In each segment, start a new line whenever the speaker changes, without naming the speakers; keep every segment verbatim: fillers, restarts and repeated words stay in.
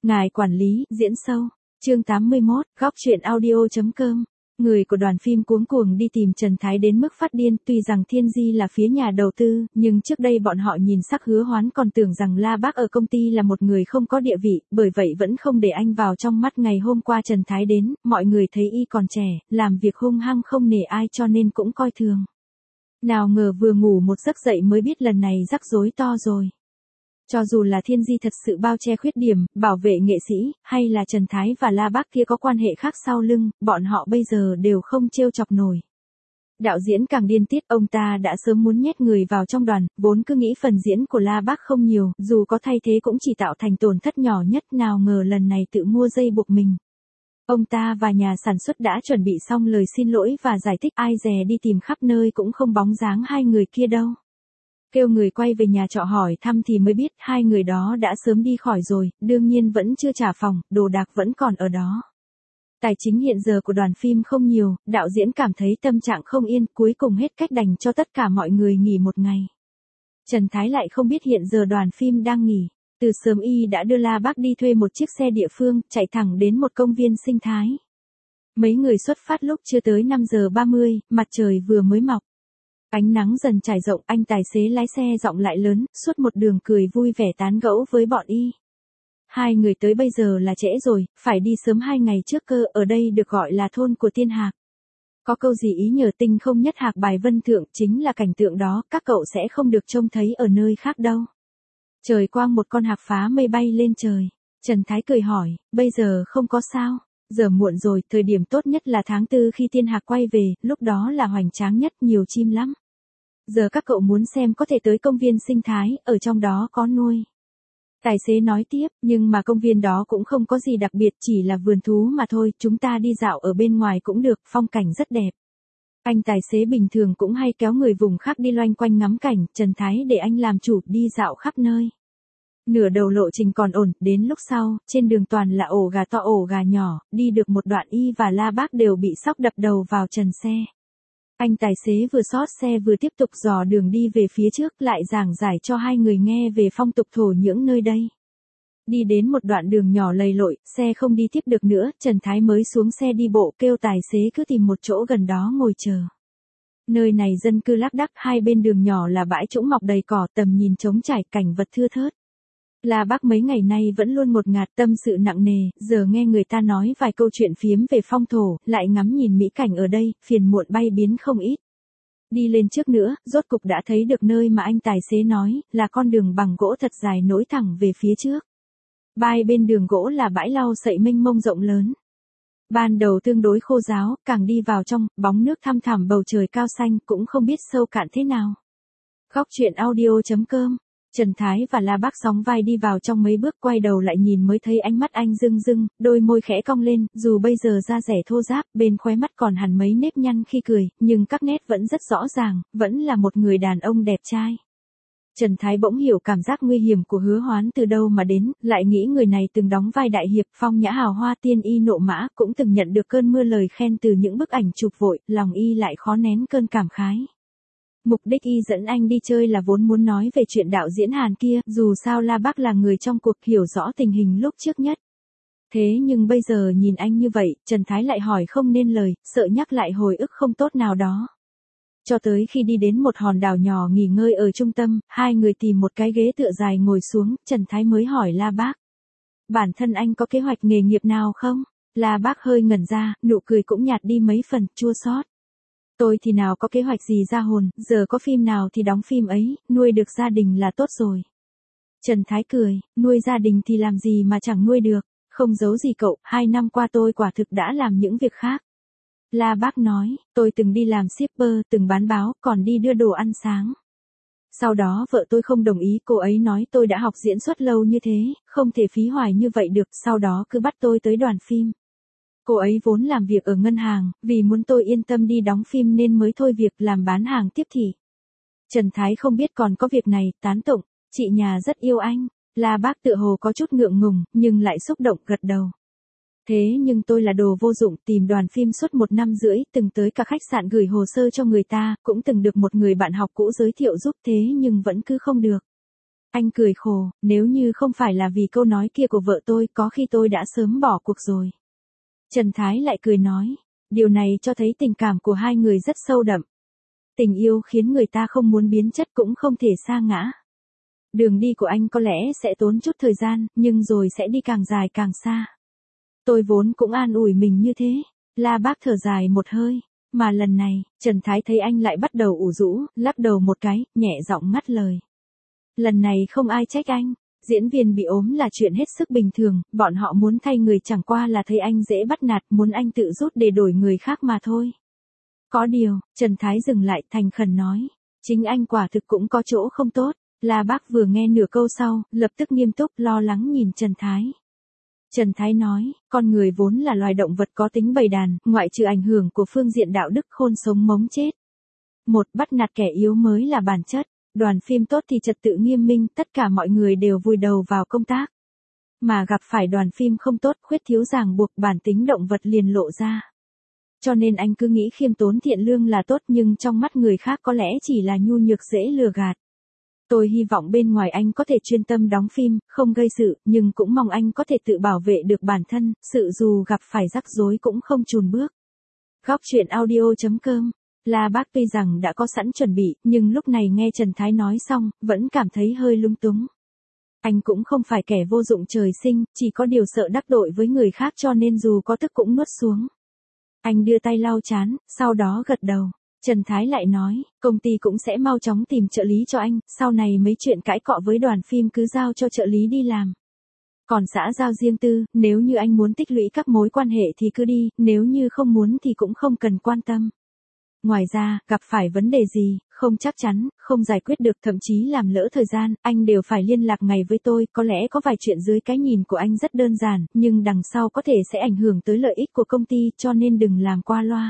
Ngài quản lý, diễn sâu. Chương tám mươi mốt, góc truyện audio.com. Người của đoàn phim cuống cuồng đi tìm Trần Thái đến mức phát điên, tuy rằng Thiên Di là phía nhà đầu tư, nhưng trước đây bọn họ nhìn sắc Hứa Hoán còn tưởng rằng La Bác ở công ty là một người không có địa vị, bởi vậy vẫn không để anh vào trong mắt. Ngày hôm qua Trần Thái đến, mọi người thấy y còn trẻ, làm việc hung hăng không nể ai cho nên cũng coi thường. Nào ngờ vừa ngủ một giấc dậy mới biết lần này rắc rối to rồi. Cho dù là Thiên Di thật sự bao che khuyết điểm, bảo vệ nghệ sĩ, hay là Trần Thái và La Bác kia có quan hệ khác sau lưng, bọn họ bây giờ đều không trêu chọc nổi. Đạo diễn càng điên tiết, ông ta đã sớm muốn nhét người vào trong đoàn, vốn cứ nghĩ phần diễn của La Bác không nhiều, dù có thay thế cũng chỉ tạo thành tổn thất nhỏ nhất, nào ngờ lần này tự mua dây buộc mình. Ông ta và nhà sản xuất đã chuẩn bị xong lời xin lỗi và giải thích, ai dè đi tìm khắp nơi cũng không bóng dáng hai người kia đâu. Kêu người quay về nhà trọ hỏi thăm thì mới biết hai người đó đã sớm đi khỏi rồi, đương nhiên vẫn chưa trả phòng, đồ đạc vẫn còn ở đó. Tài chính hiện giờ của đoàn phim không nhiều, đạo diễn cảm thấy tâm trạng không yên, cuối cùng hết cách đành cho tất cả mọi người nghỉ một ngày. Trần Thái lại không biết hiện giờ đoàn phim đang nghỉ. Từ sớm y đã đưa La Bác đi thuê một chiếc xe địa phương, chạy thẳng đến một công viên sinh thái. Mấy người xuất phát lúc chưa tới năm giờ ba mươi, mặt trời vừa mới mọc. Ánh nắng dần trải rộng, anh tài xế lái xe giọng lại lớn, suốt một đường cười vui vẻ tán gẫu với bọn y. Hai người tới bây giờ là trễ rồi, phải đi sớm hai ngày trước cơ, ở đây được gọi là thôn của Tiên Hạc. Có câu gì ý nhờ tinh không nhất hạc bài vân thượng, chính là cảnh tượng đó, các cậu sẽ không được trông thấy ở nơi khác đâu. Trời quang một con hạc phá mây bay lên trời. Trần Thái cười hỏi, bây giờ không có sao. Giờ muộn rồi, thời điểm tốt nhất là tháng tư khi Tiên Hạc quay về, lúc đó là hoành tráng nhất, nhiều chim lắm. Giờ các cậu muốn xem có thể tới công viên sinh thái, ở trong đó có nuôi. Tài xế nói tiếp, nhưng mà công viên đó cũng không có gì đặc biệt, chỉ là vườn thú mà thôi, chúng ta đi dạo ở bên ngoài cũng được, phong cảnh rất đẹp. Anh tài xế bình thường cũng hay kéo người vùng khác đi loanh quanh ngắm cảnh, Trần Thái để anh làm chủ, đi dạo khắp nơi. Nửa đầu lộ trình còn ổn, đến lúc sau, trên đường toàn là ổ gà to ổ gà nhỏ, đi được một đoạn y và La Bác đều bị sóc đập đầu vào trần xe. Anh tài xế vừa xót xe vừa tiếp tục dò đường đi về phía trước, lại giảng giải cho hai người nghe về phong tục thổ nhưỡng nơi đây. Đi đến một đoạn đường nhỏ lầy lội, xe không đi tiếp được nữa, Trần Thái mới xuống xe đi bộ, kêu tài xế cứ tìm một chỗ gần đó ngồi chờ. Nơi này dân cư lác đác, hai bên đường nhỏ là bãi trũng mọc đầy cỏ, tầm nhìn trống trải, cảnh vật thưa thớt. La Bác mấy ngày nay vẫn luôn một ngạt, tâm sự nặng nề, giờ nghe người ta nói vài câu chuyện phiếm về phong thổ, lại ngắm nhìn mỹ cảnh ở đây, phiền muộn bay biến không ít. Đi lên trước nữa, rốt cục đã thấy được nơi mà anh tài xế nói, là con đường bằng gỗ thật dài nối thẳng về phía trước. Hai bên đường gỗ là bãi lau sậy mênh mông rộng lớn. Ban đầu tương đối khô ráo, càng đi vào trong, bóng nước thăm thẳm, bầu trời cao xanh, cũng không biết sâu cạn thế nào. Góc truyện audio.com. Trần Thái và La Bác sóng vai đi vào trong mấy bước, quay đầu lại nhìn mới thấy ánh mắt anh rưng rưng, đôi môi khẽ cong lên, dù bây giờ da dẻ thô ráp, bên khóe mắt còn hằn mấy nếp nhăn khi cười, nhưng các nét vẫn rất rõ ràng, vẫn là một người đàn ông đẹp trai. Trần Thái bỗng hiểu cảm giác nguy hiểm của Hứa Hoán từ đâu mà đến, lại nghĩ người này từng đóng vai đại hiệp, phong nhã hào hoa, tiên y nộ mã, cũng từng nhận được cơn mưa lời khen từ những bức ảnh chụp vội, lòng y lại khó nén cơn cảm khái. Mục đích y dẫn anh đi chơi là vốn muốn nói về chuyện đạo diễn Hàn kia, dù sao La Bác là người trong cuộc, hiểu rõ tình hình lúc trước nhất. Thế nhưng bây giờ nhìn anh như vậy, Trần Thái lại hỏi không nên lời, sợ nhắc lại hồi ức không tốt nào đó. Cho tới khi đi đến một hòn đảo nhỏ nghỉ ngơi ở trung tâm, hai người tìm một cái ghế tựa dài ngồi xuống, Trần Thái mới hỏi La Bác. Bản thân anh có kế hoạch nghề nghiệp nào không? La Bác hơi ngẩn ra, nụ cười cũng nhạt đi mấy phần, chua xót. Tôi thì nào có kế hoạch gì ra hồn, giờ có phim nào thì đóng phim ấy, nuôi được gia đình là tốt rồi. Trần Thái cười, nuôi gia đình thì làm gì mà chẳng nuôi được, không giấu gì cậu, hai năm qua tôi quả thực đã làm những việc khác. La Bác nói, tôi từng đi làm shipper, từng bán báo, còn đi đưa đồ ăn sáng. Sau đó vợ tôi không đồng ý, cô ấy nói tôi đã học diễn xuất lâu như thế, không thể phí hoài như vậy được, sau đó cứ bắt tôi tới đoàn phim. Cô ấy vốn làm việc ở ngân hàng, vì muốn tôi yên tâm đi đóng phim nên mới thôi việc làm bán hàng tiếp thị. Trần Thái không biết còn có việc này, tán tụng, chị nhà rất yêu anh. La Bác tựa hồ có chút ngượng ngùng, nhưng lại xúc động gật đầu. Thế nhưng tôi là đồ vô dụng, tìm đoàn phim suốt một năm rưỡi, từng tới cả khách sạn gửi hồ sơ cho người ta, cũng từng được một người bạn học cũ giới thiệu giúp, thế nhưng vẫn cứ không được. Anh cười khổ, nếu như không phải là vì câu nói kia của vợ tôi, có khi tôi đã sớm bỏ cuộc rồi. Trần Thái lại cười nói, điều này cho thấy tình cảm của hai người rất sâu đậm. Tình yêu khiến người ta không muốn biến chất cũng không thể sa ngã. Đường đi của anh có lẽ sẽ tốn chút thời gian, nhưng rồi sẽ đi càng dài càng xa. Tôi vốn cũng an ủi mình như thế. La Bác thở dài một hơi. Mà lần này, Trần Thái thấy anh lại bắt đầu ủ rũ, lắc đầu một cái, nhẹ giọng ngắt lời. Lần này không ai trách anh. Diễn viên bị ốm là chuyện hết sức bình thường, bọn họ muốn thay người chẳng qua là thấy anh dễ bắt nạt, muốn anh tự rút để đổi người khác mà thôi. Có điều, Trần Thái dừng lại thành khẩn nói. Chính anh quả thực cũng có chỗ không tốt. La Bác vừa nghe nửa câu sau, lập tức nghiêm túc lo lắng nhìn Trần Thái. Trần Thái nói, con người vốn là loài động vật có tính bầy đàn, ngoại trừ ảnh hưởng của phương diện đạo đức khôn sống mống chết. Một, bắt nạt kẻ yếu mới là bản chất. Đoàn phim tốt thì trật tự nghiêm minh, tất cả mọi người đều vùi đầu vào công tác. Mà gặp phải đoàn phim không tốt, khuyết thiếu ràng buộc, bản tính động vật liền lộ ra. Cho nên anh cứ nghĩ khiêm tốn thiện lương là tốt, nhưng trong mắt người khác có lẽ chỉ là nhu nhược dễ lừa gạt. Tôi hy vọng bên ngoài anh có thể chuyên tâm đóng phim, không gây sự, nhưng cũng mong anh có thể tự bảo vệ được bản thân, sự dù gặp phải rắc rối cũng không chùn bước. Góc truyện audio chấm com. La Bác tuy rằng đã có sẵn chuẩn bị, nhưng lúc này nghe Trần Thái nói xong, vẫn cảm thấy hơi lung túng. Anh cũng không phải kẻ vô dụng trời sinh, chỉ có điều sợ đắc tội với người khác cho nên dù có tức cũng nuốt xuống. Anh đưa tay lau trán, sau đó gật đầu. Trần Thái lại nói, công ty cũng sẽ mau chóng tìm trợ lý cho anh, sau này mấy chuyện cãi cọ với đoàn phim cứ giao cho trợ lý đi làm. Còn xã giao riêng tư, nếu như anh muốn tích lũy các mối quan hệ thì cứ đi, nếu như không muốn thì cũng không cần quan tâm. Ngoài ra, gặp phải vấn đề gì, không chắc chắn, không giải quyết được, thậm chí làm lỡ thời gian, anh đều phải liên lạc ngay với tôi, có lẽ có vài chuyện dưới cái nhìn của anh rất đơn giản, nhưng đằng sau có thể sẽ ảnh hưởng tới lợi ích của công ty, cho nên đừng làm qua loa.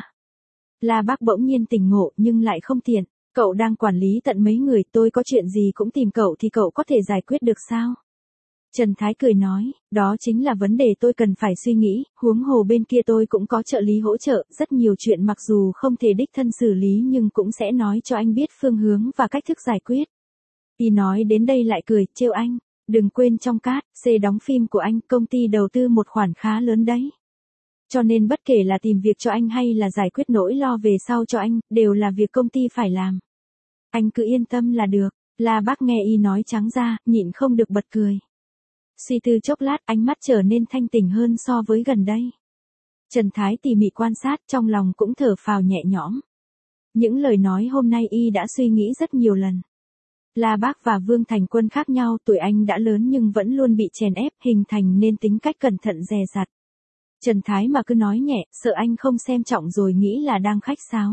La Bác bỗng nhiên tỉnh ngộ nhưng lại không tiện, cậu đang quản lý tận mấy người, tôi có chuyện gì cũng tìm cậu thì cậu có thể giải quyết được sao? Trần Thái cười nói, đó chính là vấn đề tôi cần phải suy nghĩ, huống hồ bên kia tôi cũng có trợ lý hỗ trợ, rất nhiều chuyện mặc dù không thể đích thân xử lý nhưng cũng sẽ nói cho anh biết phương hướng và cách thức giải quyết. Y nói đến đây lại cười, trêu anh, đừng quên trong cát, xê đóng phim của anh, công ty đầu tư một khoản khá lớn đấy. Cho nên bất kể là tìm việc cho anh hay là giải quyết nỗi lo về sau cho anh, đều là việc công ty phải làm. Anh cứ yên tâm là được. La Bác nghe Y nói trắng ra, nhịn không được bật cười. Suy tư chốc lát, ánh mắt trở nên thanh tỉnh hơn so với gần đây. Trần Thái tỉ mỉ quan sát, trong lòng cũng thở phào nhẹ nhõm. Những lời nói hôm nay Y đã suy nghĩ rất nhiều lần. La Bác và Vương Thành Quân khác nhau, tuổi anh đã lớn nhưng vẫn luôn bị chèn ép, hình thành nên tính cách cẩn thận dè dặt. Trần Thái mà cứ nói nhẹ, sợ anh không xem trọng rồi nghĩ là đang khách sáo.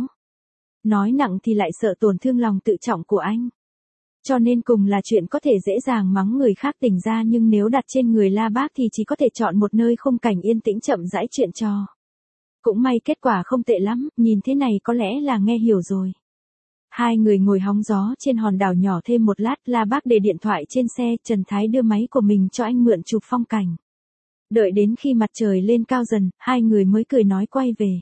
Nói nặng thì lại sợ tổn thương lòng tự trọng của anh. Cho nên cùng là chuyện có thể dễ dàng mắng người khác tỉnh ra, nhưng nếu đặt trên người La Bác thì chỉ có thể chọn một nơi khung cảnh yên tĩnh chậm rãi chuyện trò. Cũng may kết quả không tệ lắm, nhìn thế này có lẽ là nghe hiểu rồi. Hai người ngồi hóng gió trên hòn đảo nhỏ thêm một lát, La Bác để điện thoại trên xe, Trần Thái đưa máy của mình cho anh mượn chụp phong cảnh. Đợi đến khi mặt trời lên cao dần, hai người mới cười nói quay về.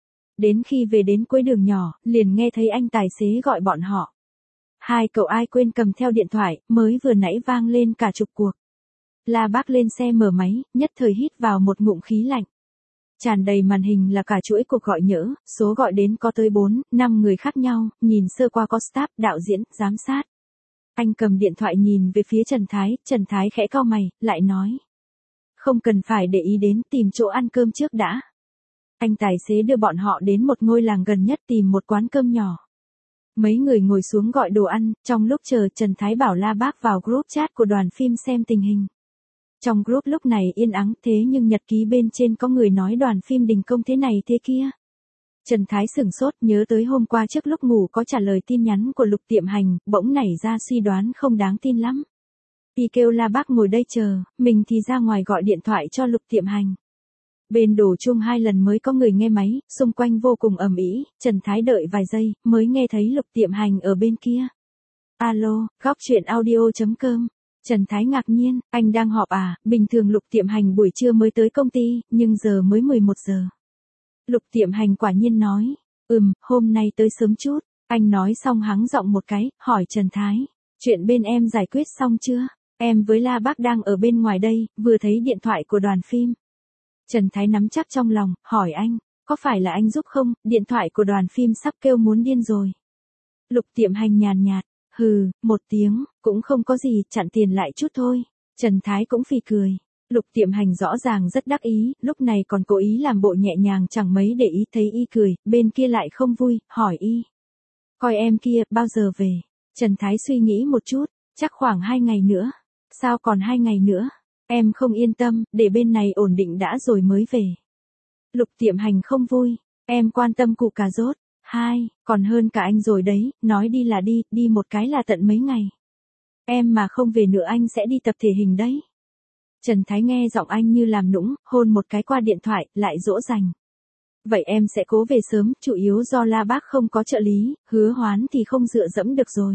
Đến khi về đến cuối đường nhỏ, liền nghe thấy anh tài xế gọi bọn họ. Hai cậu ai quên cầm theo điện thoại, mới vừa nãy vang lên cả chục cuộc. La Bác lên xe mở máy, nhất thời hít vào một ngụm khí lạnh. Tràn đầy màn hình là cả chuỗi cuộc gọi nhỡ, số gọi đến có tới bốn, năm người khác nhau, nhìn sơ qua có staff, đạo diễn, giám sát. Anh cầm điện thoại nhìn về phía Trần Thái, Trần Thái khẽ cau mày, lại nói. Không cần phải để ý đến, tìm chỗ ăn cơm trước đã. Anh tài xế đưa bọn họ đến một ngôi làng gần nhất tìm một quán cơm nhỏ. Mấy người ngồi xuống gọi đồ ăn, trong lúc chờ Trần Thái bảo La Bác vào group chat của đoàn phim xem tình hình. Trong group lúc này yên ắng thế nhưng nhật ký bên trên có người nói đoàn phim đình công thế này thế kia. Trần Thái sửng sốt nhớ tới hôm qua trước lúc ngủ có trả lời tin nhắn của Lục Tiệm Hành, bỗng nảy ra suy đoán không đáng tin lắm. Y kêu La Bác ngồi đây chờ, mình thì ra ngoài gọi điện thoại cho Lục Tiệm Hành. Bên đổ chuông hai lần mới có người nghe máy, xung quanh vô cùng ầm ĩ, Trần Thái đợi vài giây, mới nghe thấy Lục Tiệm Hành ở bên kia. Alo, góc truyện audio chấm com. Trần Thái ngạc nhiên, anh đang họp à, bình thường Lục Tiệm Hành buổi trưa mới tới công ty, nhưng giờ mới mười một giờ. Lục Tiệm Hành quả nhiên nói, ừm, hôm nay tới sớm chút, anh nói xong hắng giọng một cái, hỏi Trần Thái. Chuyện bên em giải quyết xong chưa? Em với La Bác đang ở bên ngoài đây, vừa thấy điện thoại của đoàn phim. Trần Thái nắm chắc trong lòng, hỏi anh, có phải là anh giúp không, điện thoại của đoàn phim sắp kêu muốn điên rồi. Lục Tiệm Hành nhàn nhạt, hừ, một tiếng, cũng không có gì, chặn tiền lại chút thôi. Trần Thái cũng phì cười. Lục Tiệm Hành rõ ràng rất đắc ý, lúc này còn cố ý làm bộ nhẹ nhàng chẳng mấy để ý, thấy y cười, bên kia lại không vui, hỏi y. Coi em kia, bao giờ về? Trần Thái suy nghĩ một chút, chắc khoảng hai ngày nữa. Sao còn hai ngày nữa? Em không yên tâm, để bên này ổn định đã rồi mới về. Lục Tiệm Hành không vui, em quan tâm củ cà rốt. Hai, còn hơn cả anh rồi đấy, nói đi là đi, đi một cái là tận mấy ngày. Em mà không về nữa anh sẽ đi tập thể hình đấy. Trần Thái nghe giọng anh như làm nũng, hôn một cái qua điện thoại, lại dỗ dành. Vậy em sẽ cố về sớm, chủ yếu do La Bác không có trợ lý, Hứa Hoán thì không dựa dẫm được rồi.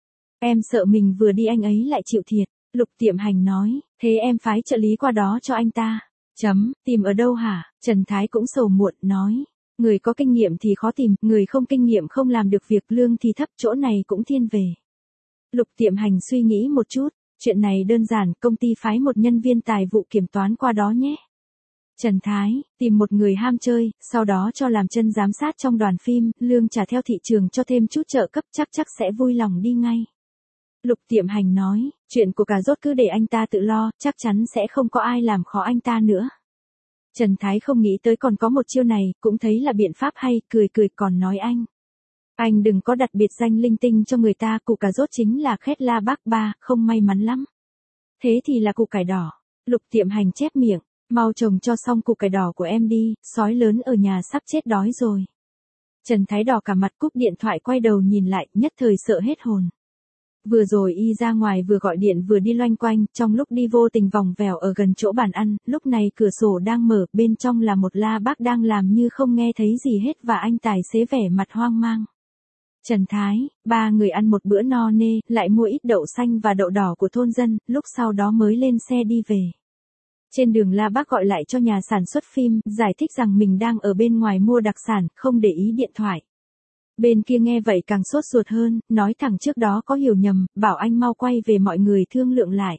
Em sợ mình vừa đi anh ấy lại chịu thiệt. Lục Tiệm Hành nói, thế em phái trợ lý qua đó cho anh ta. Chấm, tìm ở đâu hả? Trần Thái cũng sầu muộn, nói. Người có kinh nghiệm thì khó tìm, người không kinh nghiệm không làm được việc, lương thì thấp, chỗ này cũng thiên về. Lục Tiệm Hành suy nghĩ một chút, chuyện này đơn giản, công ty phái một nhân viên tài vụ kiểm toán qua đó nhé. Trần Thái, tìm một người ham chơi, sau đó cho làm chân giám sát trong đoàn phim, lương trả theo thị trường cho thêm chút trợ cấp, chắc chắc sẽ vui lòng đi ngay. Lục Tiệm Hành nói, chuyện của cà rốt cứ để anh ta tự lo, chắc chắn sẽ không có ai làm khó anh ta nữa. Trần Thái không nghĩ tới còn có một chiêu này, cũng thấy là biện pháp hay, cười cười còn nói anh. Anh đừng có đặt biệt danh linh tinh cho người ta, củ cà rốt chính là khét La Bác ba, không may mắn lắm. Thế thì là củ cải đỏ. Lục Tiệm Hành chép miệng, mau trồng cho xong củ cải đỏ của em đi, sói lớn ở nhà sắp chết đói rồi. Trần Thái đỏ cả mặt, cúp điện thoại quay đầu nhìn lại, nhất thời sợ hết hồn. Vừa rồi y ra ngoài vừa gọi điện vừa đi loanh quanh, trong lúc đi vô tình vòng vèo ở gần chỗ bàn ăn, lúc này cửa sổ đang mở, bên trong là một La Bác đang làm như không nghe thấy gì hết và anh tài xế vẻ mặt hoang mang. Trần Thái, ba người ăn một bữa no nê, lại mua ít đậu xanh và đậu đỏ của thôn dân, lúc sau đó mới lên xe đi về. Trên đường La Bác gọi lại cho nhà sản xuất phim, giải thích rằng mình đang ở bên ngoài mua đặc sản, không để ý điện thoại. Bên kia nghe vậy càng sốt ruột hơn, nói thẳng trước đó có hiểu nhầm, bảo anh mau quay về mọi người thương lượng lại.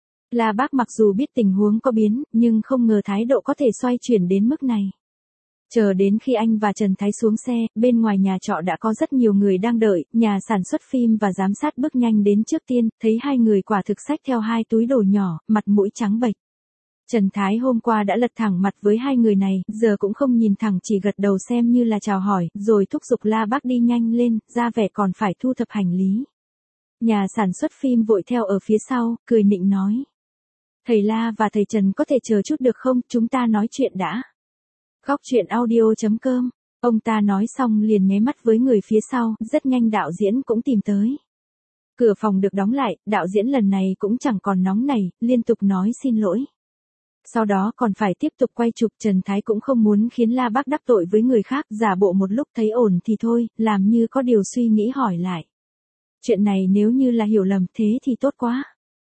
La Bác mặc dù biết tình huống có biến, nhưng không ngờ thái độ có thể xoay chuyển đến mức này. Chờ đến khi anh và Trần Thái xuống xe, bên ngoài nhà trọ đã có rất nhiều người đang đợi, nhà sản xuất phim và giám sát bước nhanh đến trước tiên, thấy hai người quả thực xách theo hai túi đồ nhỏ, mặt mũi trắng bệch. Trần Thái hôm qua đã lật thẳng mặt với hai người này, giờ cũng không nhìn thẳng chỉ gật đầu xem như là chào hỏi, rồi thúc giục La Bác đi nhanh lên, ra vẻ còn phải thu thập hành lý. Nhà sản xuất phim vội theo ở phía sau, cười nịnh nói. Thầy La và thầy Trần có thể chờ chút được không, chúng ta nói chuyện đã. Góc truyện audio chấm com, ông ta nói xong liền nháy mắt với người phía sau, rất nhanh đạo diễn cũng tìm tới. Cửa phòng được đóng lại, đạo diễn lần này cũng chẳng còn nóng nảy, liên tục nói xin lỗi. Sau đó còn phải tiếp tục quay chụp, Trần Thái cũng không muốn khiến La Bác đắc tội với người khác, giả bộ một lúc thấy ổn thì thôi, làm như có điều suy nghĩ hỏi lại. Chuyện này nếu như là hiểu lầm thế thì tốt quá.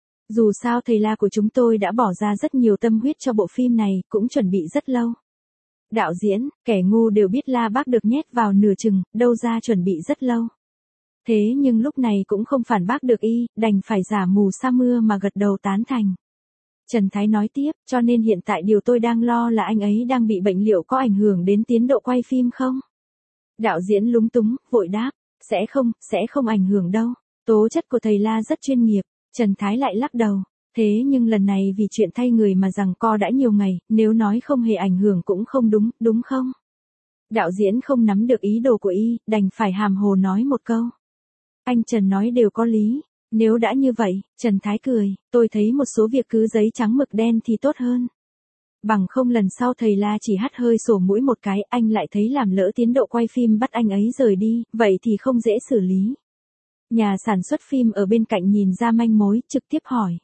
Dù sao thầy La của chúng tôi đã bỏ ra rất nhiều tâm huyết cho bộ phim này, cũng chuẩn bị rất lâu. Đạo diễn, kẻ ngu đều biết La Bác được nhét vào nửa chừng, đâu ra chuẩn bị rất lâu. Thế nhưng lúc này cũng không phản bác được y, đành phải giả mù sa mưa mà gật đầu tán thành. Trần Thái nói tiếp, cho nên hiện tại điều tôi đang lo là anh ấy đang bị bệnh, liệu có ảnh hưởng đến tiến độ quay phim không? Đạo diễn lúng túng, vội đáp, sẽ không, sẽ không ảnh hưởng đâu. Tố chất của thầy La rất chuyên nghiệp. Trần Thái lại lắc đầu. Thế nhưng lần này vì chuyện thay người mà giằng co đã nhiều ngày, nếu nói không hề ảnh hưởng cũng không đúng, đúng không? Đạo diễn không nắm được ý đồ của y, đành phải hàm hồ nói một câu. Anh Trần nói đều có lý. Nếu đã như vậy, Trần Thái cười, tôi thấy một số việc cứ giấy trắng mực đen thì tốt hơn. Bằng không lần sau thầy La chỉ hắt hơi sổ mũi một cái, anh lại thấy làm lỡ tiến độ quay phim bắt anh ấy rời đi, vậy thì không dễ xử lý. Nhà sản xuất phim ở bên cạnh nhìn ra manh mối, trực tiếp hỏi.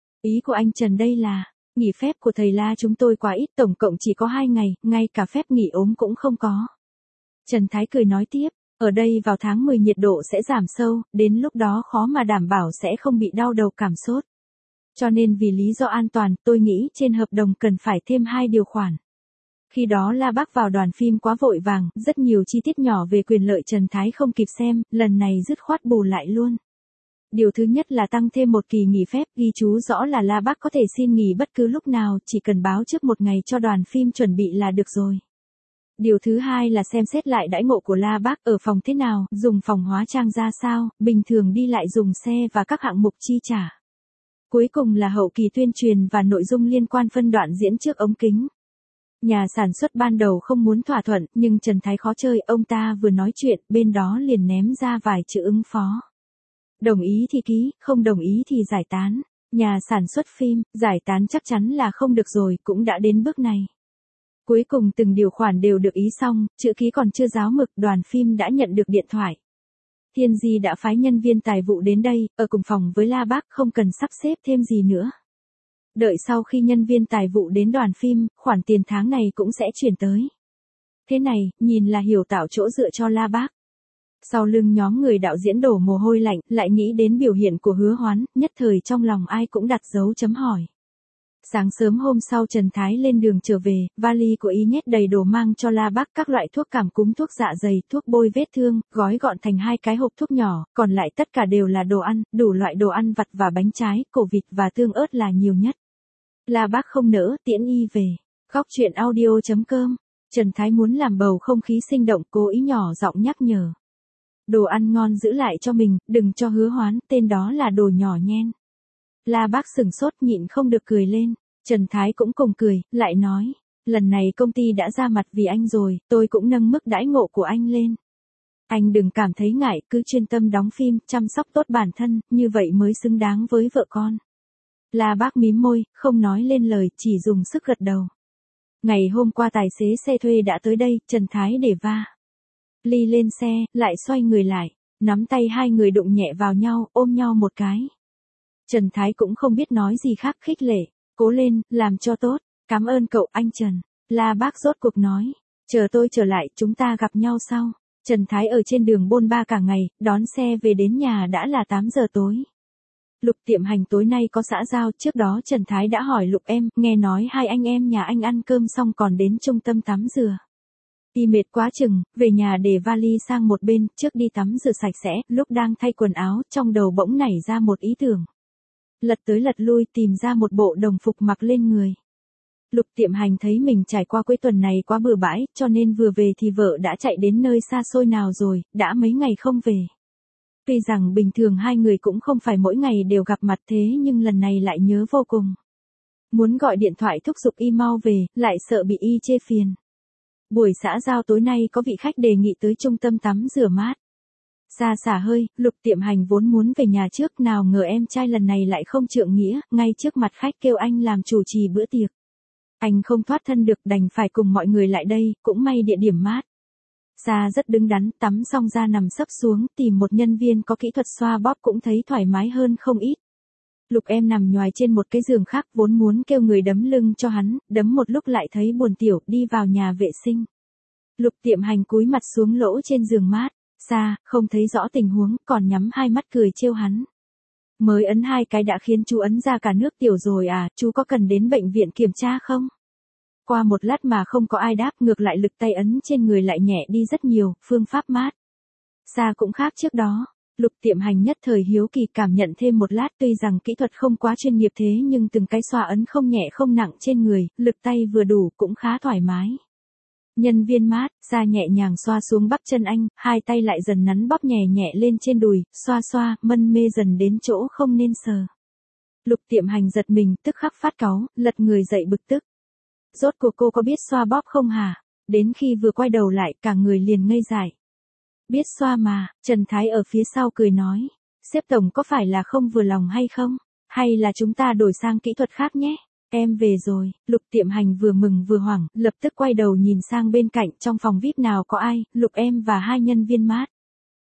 Ý của anh Trần đây là, nghỉ phép của thầy La chúng tôi quá ít, tổng cộng chỉ có hai ngày, ngay cả phép nghỉ ốm cũng không có. Trần Thái cười nói tiếp, ở đây vào tháng mười nhiệt độ sẽ giảm sâu, đến lúc đó khó mà đảm bảo sẽ không bị đau đầu cảm sốt. Cho nên vì lý do an toàn, tôi nghĩ trên hợp đồng cần phải thêm hai điều khoản. Khi đó La Bác vào đoàn phim quá vội vàng, rất nhiều chi tiết nhỏ về quyền lợi Trần Thái không kịp xem, lần này dứt khoát bù lại luôn. Điều thứ nhất là tăng thêm một kỳ nghỉ phép, ghi chú rõ là La Bác có thể xin nghỉ bất cứ lúc nào, chỉ cần báo trước một ngày cho đoàn phim chuẩn bị là được rồi. Điều thứ hai là xem xét lại đãi ngộ của La Bác ở phòng thế nào, dùng phòng hóa trang ra sao, bình thường đi lại dùng xe và các hạng mục chi trả. Cuối cùng là hậu kỳ tuyên truyền và nội dung liên quan phân đoạn diễn trước ống kính. Nhà sản xuất ban đầu không muốn thỏa thuận, nhưng Trần Thái khó chơi, ông ta vừa nói chuyện, bên đó liền ném ra vài chữ ứng phó. Đồng ý thì ký, không đồng ý thì giải tán. Nhà sản xuất phim, giải tán chắc chắn là không được rồi, cũng đã đến bước này. Cuối cùng từng điều khoản đều được ý xong, chữ ký còn chưa ráo mực, đoàn phim đã nhận được điện thoại. Thiên Di đã phái nhân viên tài vụ đến đây, ở cùng phòng với La Bác, không cần sắp xếp thêm gì nữa. Đợi sau khi nhân viên tài vụ đến đoàn phim, khoản tiền tháng này cũng sẽ chuyển tới. Thế này, nhìn là hiểu tạo chỗ dựa cho La Bác. Sau lưng nhóm người đạo diễn đổ mồ hôi lạnh, lại nghĩ đến biểu hiện của Hứa Hoán, nhất thời trong lòng ai cũng đặt dấu chấm hỏi. Sáng sớm hôm sau Trần Thái lên đường trở về, vali của y nhét đầy đồ mang cho La Bác, các loại thuốc cảm cúm, thuốc dạ dày, thuốc bôi vết thương, gói gọn thành hai cái hộp thuốc nhỏ, còn lại tất cả đều là đồ ăn, đủ loại đồ ăn vặt và bánh trái, cổ vịt và tương ớt là nhiều nhất. La Bác không nỡ, tiễn y về. Góc truyện audio chấm com. Trần Thái muốn làm bầu không khí sinh động, cố ý nhỏ giọng nhắc nhở. Đồ ăn ngon giữ lại cho mình, đừng cho Hứa Hoán, tên đó là đồ nhỏ nhen. La Bác sừng sốt nhịn không được cười lên. Trần Thái cũng cùng cười, lại nói. Lần này công ty đã ra mặt vì anh rồi, tôi cũng nâng mức đãi ngộ của anh lên. Anh đừng cảm thấy ngại, cứ chuyên tâm đóng phim, chăm sóc tốt bản thân, như vậy mới xứng đáng với vợ con. La Bác mím môi, không nói lên lời, chỉ dùng sức gật đầu. Ngày hôm qua tài xế xe thuê đã tới đây, Trần Thái để va. Ly lên xe, lại xoay người lại, nắm tay hai người đụng nhẹ vào nhau, ôm nhau một cái. Trần Thái cũng không biết nói gì khác, khích lệ, cố lên, làm cho tốt, cảm ơn cậu anh Trần. La Bác rốt cuộc nói, chờ tôi trở lại, chúng ta gặp nhau sau. Trần Thái ở trên đường bôn ba cả ngày, đón xe về đến nhà đã là tám giờ tối. Lục Tiệm Hành tối nay có xã giao, trước đó Trần Thái đã hỏi Lục em, nghe nói hai anh em nhà anh ăn cơm xong còn đến trung tâm tắm rửa. Y mệt quá chừng, về nhà để vali sang một bên, trước đi tắm rửa sạch sẽ, lúc đang thay quần áo, trong đầu bỗng nảy ra một ý tưởng. Lật tới lật lui tìm ra một bộ đồng phục mặc lên người. Lục Tiệm Hành thấy mình trải qua cuối tuần này quá bừa bãi, cho nên vừa về thì vợ đã chạy đến nơi xa xôi nào rồi, đã mấy ngày không về. Tuy rằng bình thường hai người cũng không phải mỗi ngày đều gặp mặt thế nhưng lần này lại nhớ vô cùng. Muốn gọi điện thoại thúc giục y mau về, lại sợ bị y chê phiền. Buổi xã giao tối nay có vị khách đề nghị tới trung tâm tắm rửa mát. Xa xả hơi, Lục Tiệm Hành vốn muốn về nhà trước, nào ngờ em trai lần này lại không trượng nghĩa, ngay trước mặt khách kêu anh làm chủ trì bữa tiệc. Anh không thoát thân được, đành phải cùng mọi người lại đây, cũng may địa điểm mát. Sa rất đứng đắn, tắm xong ra nằm sấp xuống, tìm một nhân viên có kỹ thuật xoa bóp cũng thấy thoải mái hơn không ít. Lục em nằm nhoài trên một cái giường khác, vốn muốn kêu người đấm lưng cho hắn, đấm một lúc lại thấy buồn tiểu, đi vào nhà vệ sinh. Lục Tiệm Hành cúi mặt xuống lỗ trên giường mát, Sa, không thấy rõ tình huống, còn nhắm hai mắt cười trêu hắn. Mới ấn hai cái đã khiến chú ấn ra cả nước tiểu rồi à, chú có cần đến bệnh viện kiểm tra không? Qua một lát mà không có ai đáp, ngược lại lực tay ấn trên người lại nhẹ đi rất nhiều, phương pháp mát. Sa cũng khác trước đó. Lục Tiệm Hành nhất thời hiếu kỳ cảm nhận thêm một lát, tuy rằng kỹ thuật không quá chuyên nghiệp thế nhưng từng cái xoa ấn không nhẹ không nặng trên người, lực tay vừa đủ cũng khá thoải mái. Nhân viên mát, Sa nhẹ nhàng xoa xuống bắp chân anh, hai tay lại dần nắn bóp nhẹ nhẹ lên trên đùi, xoa xoa, mân mê dần đến chỗ không nên sờ. Lục Tiệm Hành giật mình, tức khắc phát cáu, lật người dậy bực tức. Rốt cuộc cô có biết xoa bóp không hả? Đến khi vừa quay đầu lại, cả người liền ngây dại. Biết xoa mà, Trần Thái ở phía sau cười nói. Sếp tổng có phải là không vừa lòng hay không? Hay là chúng ta đổi sang kỹ thuật khác nhé? Em về rồi, Lục Tiệm Hành vừa mừng vừa hoảng, lập tức quay đầu nhìn sang bên cạnh, trong phòng vi ai pi nào có ai, Lục em và hai nhân viên mát.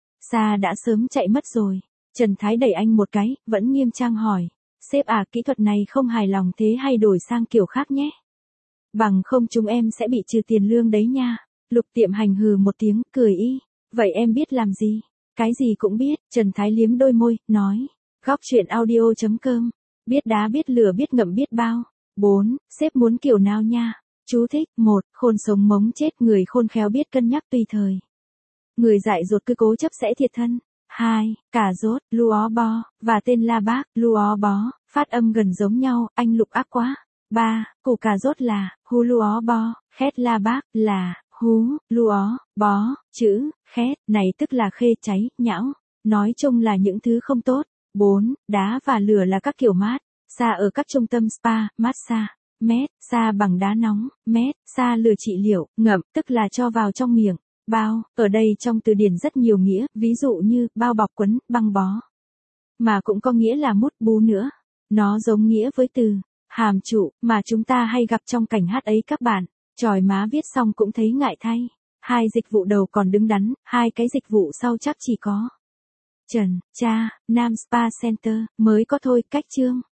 Sa đã sớm chạy mất rồi. Trần Thái đẩy anh một cái, vẫn nghiêm trang hỏi. Sếp à, kỹ thuật này không hài lòng thế hay đổi sang kiểu khác nhé? Bằng không chúng em sẽ bị trừ tiền lương đấy nha. Lục Tiệm Hành hừ một tiếng, cười y. Vậy em biết làm gì? Cái gì cũng biết, Trần Thái liếm đôi môi, nói. Góc truyện audio chấm com. Biết đá biết lửa biết ngậm biết bao. bốn. Sếp muốn kiểu nào nha? Chú thích. một. Khôn sống mống chết, người khôn khéo biết cân nhắc tùy thời. Người dại dột cứ cố chấp sẽ thiệt thân. hai. Cà rốt, luó bó, và tên La Bác, luó bó, phát âm gần giống nhau, anh Lục ác quá. ba. Củ cà rốt là, hú luó bó, khét La Bác, là, hú, luó, bó, chữ, khét, này tức là khê cháy, nhão. Nói chung là những thứ không tốt. bốn. Đá và lửa là các kiểu mát, xa ở các trung tâm spa, massage. Mét, xa bằng đá nóng, mét, xa lửa trị liệu, ngậm, tức là cho vào trong miệng. Bao, ở đây trong từ điển rất nhiều nghĩa, ví dụ như, bao bọc quấn, băng bó. Mà cũng có nghĩa là mút bú nữa. Nó giống nghĩa với từ, hàm trụ, mà chúng ta hay gặp trong cảnh hát ấy các bạn. Chòi má viết xong cũng thấy ngại thay. Hai dịch vụ đầu còn đứng đắn, hai cái dịch vụ sau chắc chỉ có Trần, cha, Nam Spa Center, mới có thôi, cách chương.